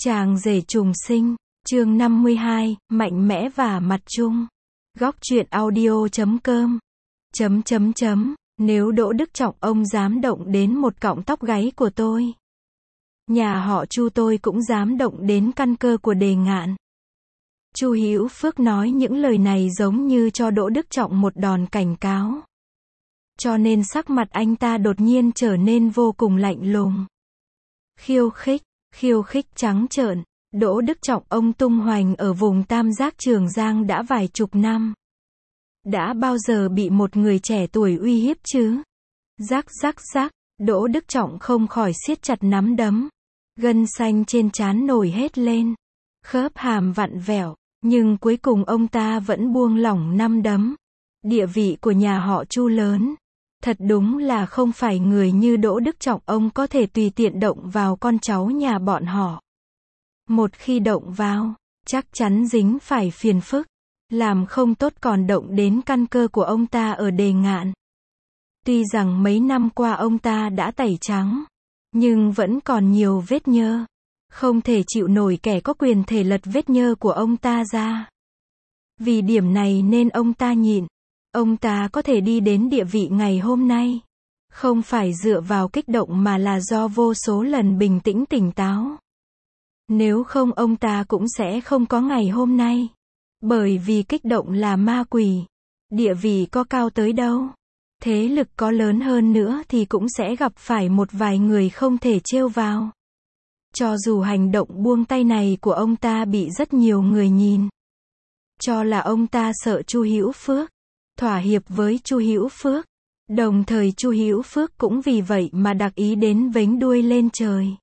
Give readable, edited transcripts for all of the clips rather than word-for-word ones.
Chàng rể trùng sinh, chương 52, mạnh mẽ và mặt chung. Góc truyện audio.com. Nếu Đỗ Đức Trọng ông dám động đến một cọng tóc gáy của tôi, nhà họ Chu tôi cũng dám động đến căn cơ của Đề Ngạn. Chu Hữu Phước nói những lời này giống như cho Đỗ Đức Trọng một đòn cảnh cáo. Cho nên sắc mặt anh ta đột nhiên trở nên vô cùng lạnh lùng. Khiêu khích trắng trợn. Đỗ Đức Trọng ông tung hoành ở vùng Tam Giác Trường Giang đã vài chục năm. Đã bao giờ bị một người trẻ tuổi uy hiếp chứ? Rắc, Đỗ Đức Trọng không khỏi siết chặt nắm đấm. Gân xanh trên trán nổi hết lên. Khớp hàm vặn vẹo, nhưng cuối cùng ông ta vẫn buông lỏng nắm đấm. Địa vị của nhà họ Chu lớn. Thật đúng là không phải người như Đỗ Đức Trọng ông có thể tùy tiện động vào con cháu nhà bọn họ. Một khi động vào, chắc chắn dính phải phiền phức. Làm không tốt còn động đến căn cơ của ông ta ở Đề Ngạn. Tuy rằng mấy năm qua ông ta đã tẩy trắng, nhưng vẫn còn nhiều vết nhơ. Không thể chịu nổi kẻ có quyền thể lật vết nhơ của ông ta ra. Vì điểm này nên ông ta nhịn. Ông ta có thể đi đến địa vị ngày hôm nay, không phải dựa vào kích động mà là do vô số lần bình tĩnh tỉnh táo. Nếu không ông ta cũng sẽ không có ngày hôm nay. Bởi vì kích động là ma quỷ. Địa vị có cao tới đâu, thế lực có lớn hơn nữa thì cũng sẽ gặp phải một vài người không thể trêu vào. Cho dù hành động buông tay này của ông ta bị rất nhiều người nhìn cho là ông ta sợ Chu Hữu Phước, thỏa hiệp với Chu Hữu Phước. Đồng thời Chu Hữu Phước cũng vì vậy mà đặc ý đến vếnh đuôi lên trời.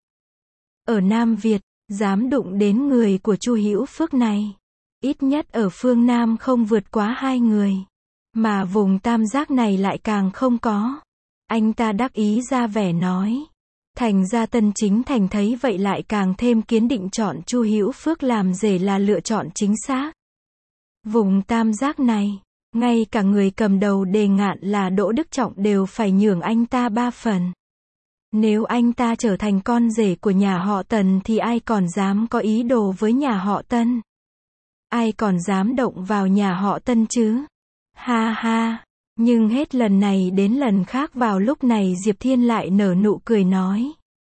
Ở Nam Việt, dám đụng đến người của Chu Hữu Phước này, ít nhất ở phương Nam không vượt quá 2 người. Mà vùng Tam Giác này lại càng không có. Anh ta đắc ý ra vẻ nói. Thành ra Tân Chính Thành thấy vậy lại càng thêm kiên định chọn Chu Hữu Phước làm rể là lựa chọn chính xác. Vùng Tam Giác này, ngay cả người cầm đầu Đề Ngạn là Đỗ Đức Trọng đều phải nhường anh ta 3 phần. Nếu anh ta trở thành con rể của nhà họ Tần thì ai còn dám có ý đồ với nhà họ Tân? Ai còn dám động vào nhà họ Tân chứ? Ha ha. Nhưng hết lần này đến lần khác vào lúc này Diệp Thiên lại nở nụ cười nói.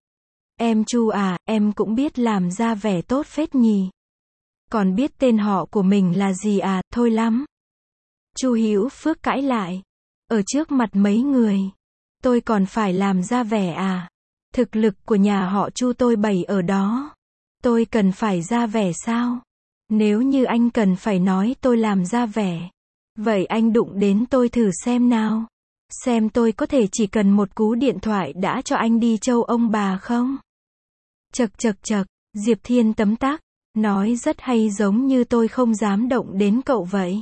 Em Chu à, em cũng biết làm ra vẻ tốt phết nhỉ. Còn biết tên họ của mình là gì à, thôi lắm. Chu Hữu Phước cãi lại. Ở trước mặt mấy người, tôi còn phải làm ra vẻ à? Thực lực của nhà họ Chu tôi bày ở đó. Tôi cần phải ra vẻ sao? Nếu như anh cần phải nói tôi làm ra vẻ, vậy anh đụng đến tôi thử xem nào. Xem tôi có thể chỉ cần một cú điện thoại đã cho anh đi châu ông bà không? Chậc, Diệp Thiên tấm tắc, nói rất hay giống như tôi không dám động đến cậu vậy.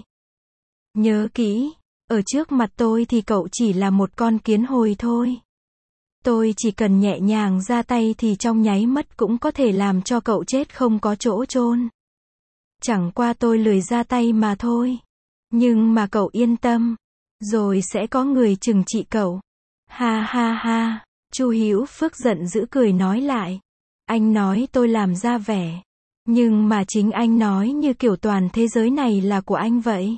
Nhớ kỹ, ở trước mặt tôi thì cậu chỉ là một con kiến hồi thôi. Tôi chỉ cần nhẹ nhàng ra tay thì trong nháy mắt cũng có thể làm cho cậu chết không có chỗ chôn. Chẳng qua tôi lười ra tay mà thôi. Nhưng mà cậu yên tâm, rồi sẽ có người trừng trị cậu. Ha ha. Chu Hữu Phước giận dữ cười nói lại. Anh nói tôi làm ra vẻ, nhưng mà chính anh nói như kiểu toàn thế giới này là của anh vậy.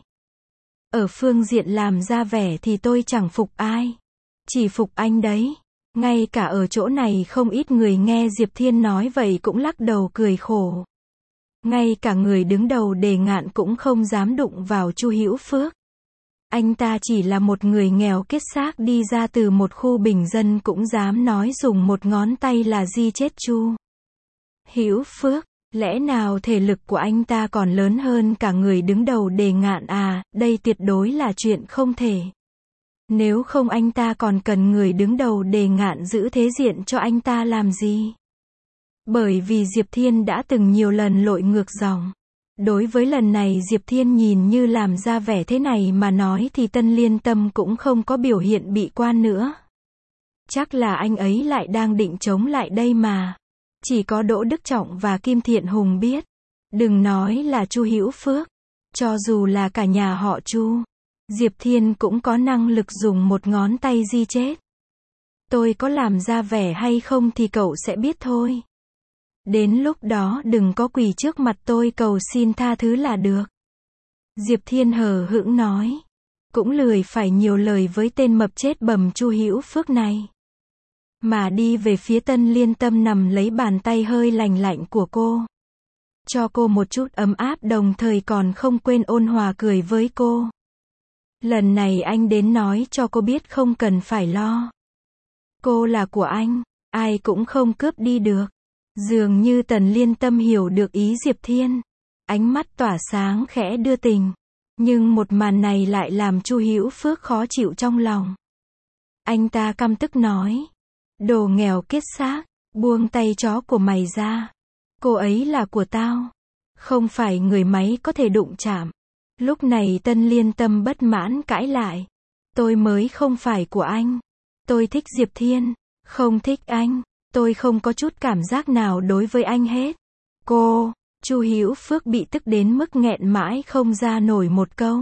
Ở phương diện làm ra vẻ thì tôi chẳng phục ai, chỉ phục anh đấy. Ngay cả ở chỗ này không ít người nghe Diệp Thiên nói vậy cũng lắc đầu cười khổ. Ngay cả người đứng đầu Đề Ngạn cũng không dám đụng vào Chu Hữu Phước. Anh ta chỉ là một người nghèo kiết xác đi ra từ một khu bình dân cũng dám nói dùng một ngón tay là di chết Chu Hữu Phước. Lẽ nào thể lực của anh ta còn lớn hơn cả người đứng đầu Đề Ngạn à? Đây tuyệt đối là chuyện không thể. Nếu không anh ta còn cần người đứng đầu Đề Ngạn giữ thế diện cho anh ta làm gì? Bởi vì Diệp Thiên đã từng nhiều lần lội ngược dòng. Đối với lần này Diệp Thiên nhìn như làm ra vẻ thế này mà nói thì Tân Liên Tâm cũng không có biểu hiện bị quan nữa. Chắc là anh ấy lại đang định chống lại đây mà. Chỉ có Đỗ Đức Trọng và Kim Thiện Hùng biết. Đừng nói là Chu Hữu Phước. Cho dù là cả nhà họ Chu, Diệp Thiên cũng có năng lực dùng một ngón tay di chết. Tôi có làm ra vẻ hay không thì cậu sẽ biết thôi. Đến lúc đó đừng có quỳ trước mặt tôi cầu xin tha thứ là được. Diệp Thiên hờ hững nói. Cũng lười phải nhiều lời với tên mập chết bầm Chu Hữu Phước này. Mà đi về phía Tân Liên Tâm nằm lấy bàn tay hơi lành lạnh của cô. Cho cô một chút ấm áp đồng thời còn không quên ôn hòa cười với cô. Lần này anh đến nói cho cô biết không cần phải lo. Cô là của anh, ai cũng không cướp đi được. Dường như Tần Liên Tâm hiểu được ý Diệp Thiên. Ánh mắt tỏa sáng khẽ đưa tình. Nhưng một màn này lại làm Chu Hữu Phước khó chịu trong lòng. Anh ta căm tức nói. Đồ nghèo kiết xác, buông tay chó của mày ra. Cô ấy là của tao. Không phải người máy có thể đụng chạm. Lúc này Tân Liên Tâm bất mãn cãi lại. Tôi mới không phải của anh. Tôi thích Diệp Thiên, không thích anh. Tôi không có chút cảm giác nào đối với anh hết. Cô, Chu Hữu Phước bị tức đến mức nghẹn mãi không ra nổi một câu.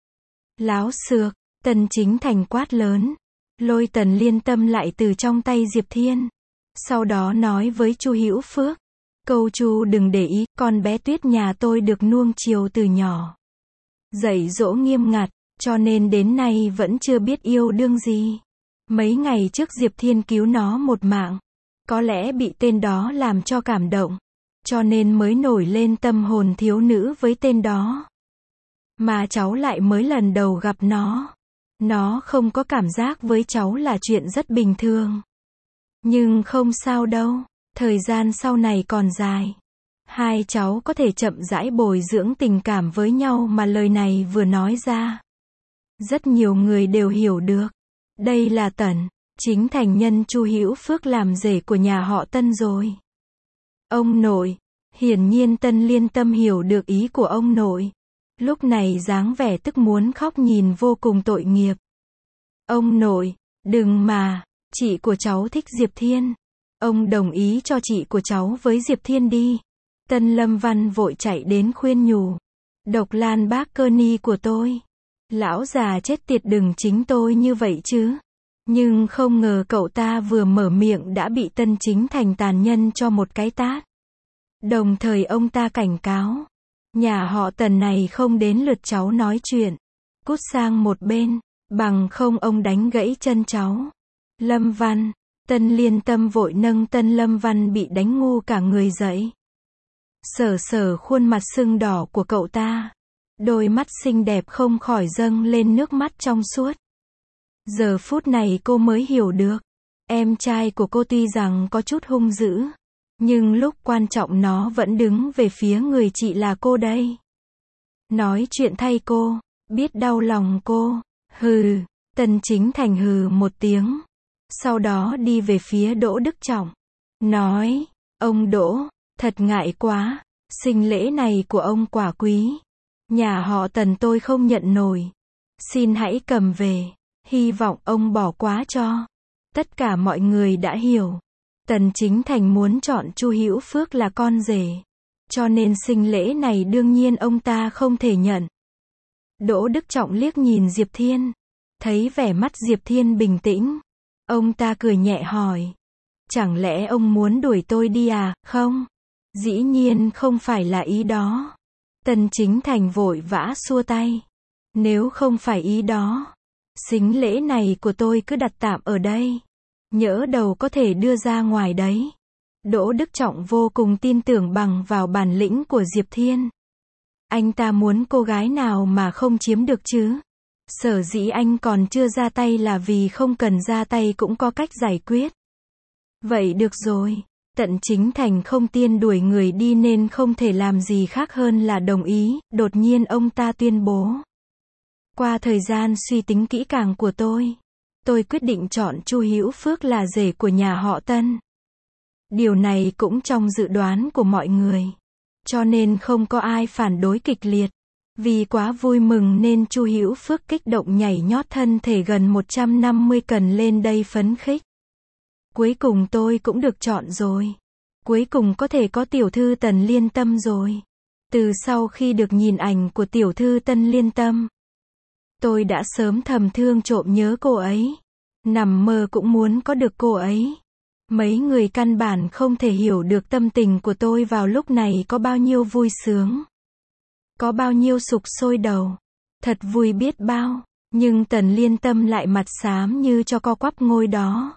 Láo xược, Tần Chính Thành quát lớn. Lôi Tần Liên Tâm lại từ trong tay Diệp Thiên. Sau đó nói với Chu Hữu Phước. Câu Chu đừng để ý, con bé Tuyết nhà tôi được nuông chiều từ nhỏ. Dạy dỗ nghiêm ngặt, cho nên đến nay vẫn chưa biết yêu đương gì. Mấy ngày trước Diệp Thiên cứu nó một mạng. Có lẽ bị tên đó làm cho cảm động. Cho nên mới nổi lên tâm hồn thiếu nữ với tên đó. Mà cháu lại mới lần đầu gặp nó. Nó không có cảm giác với cháu là chuyện rất bình thường. Nhưng không sao đâu. Thời gian sau này còn dài. Hai cháu có thể chậm rãi bồi dưỡng tình cảm với nhau mà lời này vừa nói ra. Rất nhiều người đều hiểu được. Đây là Tần Chính Thành nhân Chu Hữu Phước làm rể của nhà họ Tân rồi. Ông nội. Hiển nhiên Tân Liên Tâm hiểu được ý của ông nội. Lúc này dáng vẻ tức muốn khóc nhìn vô cùng tội nghiệp. Ông nội, đừng mà, chị của cháu thích Diệp Thiên. Ông đồng ý cho chị của cháu với Diệp Thiên đi. Tân Lâm Văn vội chạy đến khuyên nhủ. Độc Lan bác cơ ni của tôi. Lão già chết tiệt đừng chính tôi như vậy chứ. Nhưng không ngờ cậu ta vừa mở miệng đã bị Tân Chính Thành tàn nhân cho một cái tát. Đồng thời ông ta cảnh cáo. Nhà họ Tần này không đến lượt cháu nói chuyện. Cút sang một bên, bằng không ông đánh gãy chân cháu. Lâm Văn. Tân Liên Tâm vội nâng Tân Lâm Văn bị đánh ngu cả người dậy. Sờ sờ khuôn mặt sưng đỏ của cậu ta. Đôi mắt xinh đẹp không khỏi dâng lên nước mắt trong suốt. Giờ phút này cô mới hiểu được. Em trai của cô tuy rằng có chút hung dữ. Nhưng lúc quan trọng nó vẫn đứng về phía người chị là cô đây. Nói chuyện thay cô. Biết đau lòng cô. Hừ. Tần Chính Thành hừ một tiếng. Sau đó đi về phía Đỗ Đức Trọng. Nói. Ông Đỗ. Thật ngại quá. Sinh lễ này của ông quả quý. Nhà họ Tần tôi không nhận nổi. Xin hãy cầm về. Hy vọng ông bỏ quá cho. Tất cả mọi người đã hiểu. Tần Chính Thành muốn chọn Chu Hữu Phước là con rể. Cho nên sinh lễ này đương nhiên ông ta không thể nhận. Đỗ Đức Trọng liếc nhìn Diệp Thiên. Thấy vẻ mắt Diệp Thiên bình tĩnh. Ông ta cười nhẹ hỏi. Chẳng lẽ ông muốn đuổi tôi đi à? Không. Dĩ nhiên không phải là ý đó. Tần Chính Thành vội vã xua tay. Nếu không phải ý đó. Sính lễ này của tôi cứ đặt tạm ở đây. Nhỡ đầu có thể đưa ra ngoài đấy. Đỗ Đức Trọng vô cùng tin tưởng bằng vào bản lĩnh của Diệp Thiên. Anh ta muốn cô gái nào mà không chiếm được chứ? Sở dĩ anh còn chưa ra tay là vì không cần ra tay cũng có cách giải quyết. Vậy được rồi. Tần Chính Thành không tiên đuổi người đi nên không thể làm gì khác hơn là đồng ý. Đột nhiên ông ta tuyên bố. Qua thời gian suy tính kỹ càng của tôi quyết định chọn Chu Hữu Phước là rể của nhà họ Tân. Điều này cũng trong dự đoán của mọi người. Cho nên không có ai phản đối kịch liệt. Vì quá vui mừng nên Chu Hữu Phước kích động nhảy nhót thân thể gần 150 cần lên đây phấn khích. Cuối cùng tôi cũng được chọn rồi. Cuối cùng có thể có tiểu thư Tần Liên Tâm rồi. Từ sau khi được nhìn ảnh của tiểu thư Tân Liên Tâm, tôi đã sớm thầm thương trộm nhớ cô ấy. Nằm mơ cũng muốn có được cô ấy. Mấy người căn bản không thể hiểu được tâm tình của tôi vào lúc này có bao nhiêu vui sướng. Có bao nhiêu sục sôi đầu. Thật vui biết bao. Nhưng Tần Liên Tâm lại mặt xám như cho co quắp ngồi đó.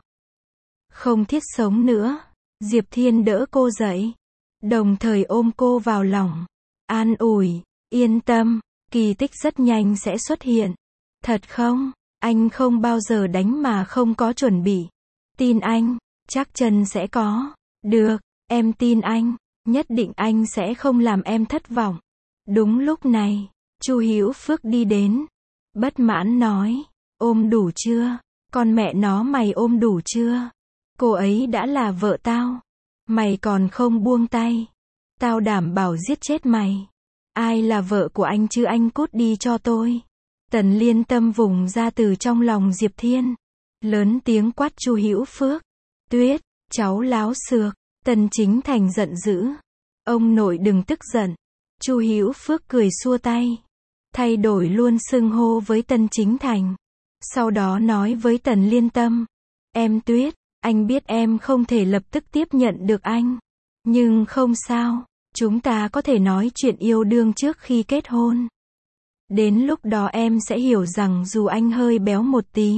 Không thiết sống nữa. Diệp Thiên đỡ cô dậy. Đồng thời ôm cô vào lòng. An ủi, yên tâm, kỳ tích rất nhanh sẽ xuất hiện. Thật không? Anh không bao giờ đánh mà không có chuẩn bị. Tin anh, chắc chắn sẽ có. Được, em tin anh, nhất định anh sẽ không làm em thất vọng. Đúng lúc này, Chu Hữu Phước đi đến. Bất mãn nói, ôm đủ chưa? Con mẹ nó mày ôm đủ chưa? Cô ấy đã là vợ tao. Mày còn không buông tay. Tao đảm bảo giết chết mày. Ai là vợ của anh chứ, anh cút đi cho tôi. Tần Liên Tâm vùng ra từ trong lòng Diệp Thiên. Lớn tiếng quát Chu Hữu Phước. Tuyết, cháu láo xược. Tần Chính Thành giận dữ. Ông nội đừng tức giận. Chu Hữu Phước cười xua tay. Thay đổi luôn xưng hô với Tần Chính Thành. Sau đó nói với Tần Liên Tâm. Em Tuyết, anh biết em không thể lập tức tiếp nhận được anh. Nhưng không sao, chúng ta có thể nói chuyện yêu đương trước khi kết hôn. Đến lúc đó em sẽ hiểu rằng dù anh hơi béo một tí,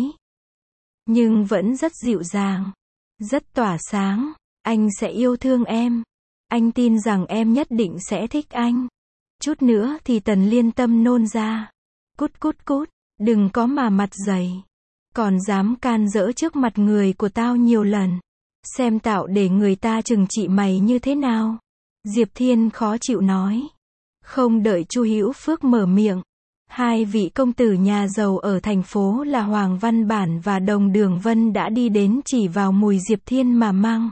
nhưng vẫn rất dịu dàng, rất tỏa sáng, anh sẽ yêu thương em. Anh tin rằng em nhất định sẽ thích anh. Chút nữa thì Tần Liên Tâm nôn ra. Cút cút cút, đừng có mà mặt dày. Còn dám can dỡ trước mặt người của tao nhiều lần. Xem tạo để người ta trừng trị mày như thế nào. Diệp Thiên khó chịu nói. Không đợi Chu Hữu Phước mở miệng. Hai vị công tử nhà giàu ở thành phố là Hoàng Văn Bản và Đồng Đường Vân đã đi đến chỉ vào mùi Diệp Thiên mà mang.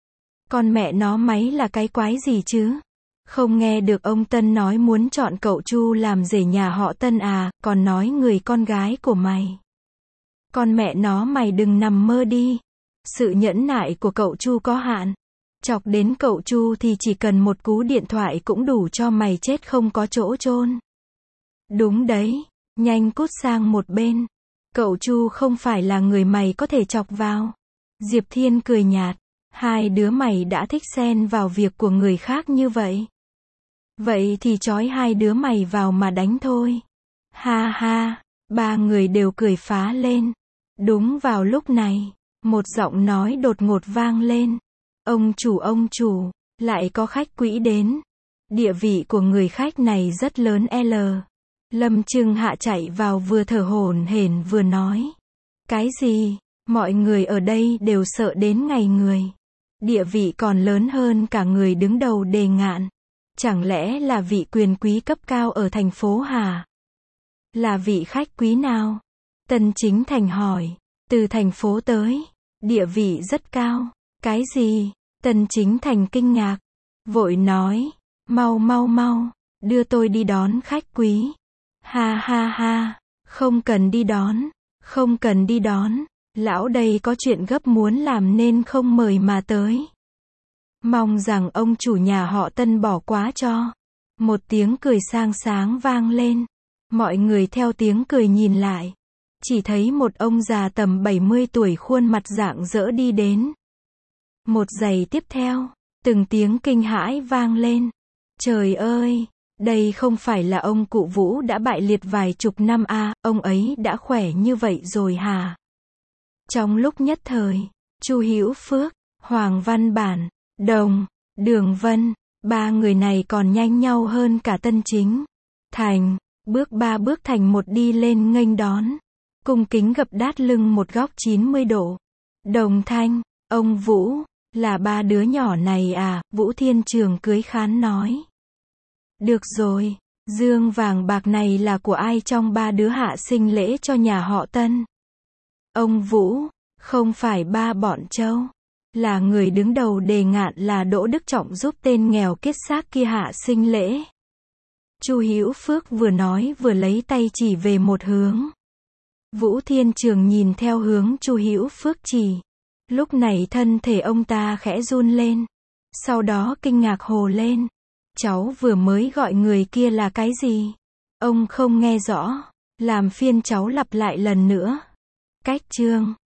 Con mẹ nó máy là cái quái gì chứ? Không nghe được ông Tân nói muốn chọn cậu Chu làm rể nhà họ Tân à, còn nói người con gái của mày. Con mẹ nó mày đừng nằm mơ đi. Sự nhẫn nại của cậu Chu có hạn. Chọc đến cậu Chu thì chỉ cần một cú điện thoại cũng đủ cho mày chết không có chỗ chôn. Đúng đấy, nhanh cút sang một bên. Cậu Chu không phải là người mày có thể chọc vào. Diệp Thiên cười nhạt. Hai đứa mày đã thích xen vào việc của người khác như vậy. Vậy thì trói hai đứa mày vào mà đánh thôi. Ha ha, ba người đều cười phá lên. Đúng vào lúc này, một giọng nói đột ngột vang lên. Ông chủ, lại có khách quý đến. Địa vị của người khách này rất lớn L. Lâm Trưng Hạ chạy vào vừa thở hổn hển vừa nói. Cái gì? Mọi người ở đây đều sợ đến ngày người. Địa vị còn lớn hơn cả người đứng đầu Đề Ngạn. Chẳng lẽ là vị quyền quý cấp cao ở thành phố hả? Là vị khách quý nào? Tần Chính Thành hỏi. Từ thành phố tới. Địa vị rất cao. Cái gì? Tần Chính Thành kinh ngạc. Vội nói. Mau, đưa tôi đi đón khách quý. Ha ha ha. Không cần đi đón. Lão đây có chuyện gấp muốn làm nên không mời mà tới. Mong rằng ông chủ nhà họ Tân bỏ quá cho. Một tiếng cười sang sáng vang lên. Mọi người theo tiếng cười nhìn lại. Chỉ thấy một ông già tầm 70 tuổi khuôn mặt rạng rỡ đi đến. Một giây tiếp theo, từng tiếng kinh hãi vang lên. Trời ơi, đây không phải là ông cụ Vũ đã bại liệt vài chục năm à, ông ấy đã khỏe như vậy rồi hả? Trong lúc nhất thời, Chu Hữu Phước, Hoàng Văn Bản, Đồng, Đường Vân, ba người này còn nhanh nhau hơn cả Tân Chính Thành, bước ba bước thành một đi lên nghênh đón, cung kính gập đát lưng một góc 90 độ. Đồng Thanh, ông Vũ, là ba đứa nhỏ này à? Vũ Thiên Trường cưới khán nói. Được rồi, dương vàng bạc này là của ai trong ba đứa hạ sinh lễ cho nhà họ Tân? Ông Vũ, không phải ba bọn Châu. Là người đứng đầu Đề Ngạn là Đỗ Đức Trọng giúp tên nghèo kiết xác kia hạ sinh lễ. Chu Hữu Phước vừa nói vừa lấy tay chỉ về một hướng. Vũ Thiên Trường nhìn theo hướng Chu Hữu Phước chỉ. Lúc này thân thể ông ta khẽ run lên. Sau đó kinh ngạc hồ lên. Cháu vừa mới gọi người kia là cái gì? Ông không nghe rõ. Làm phiên cháu lặp lại lần nữa. Cách chương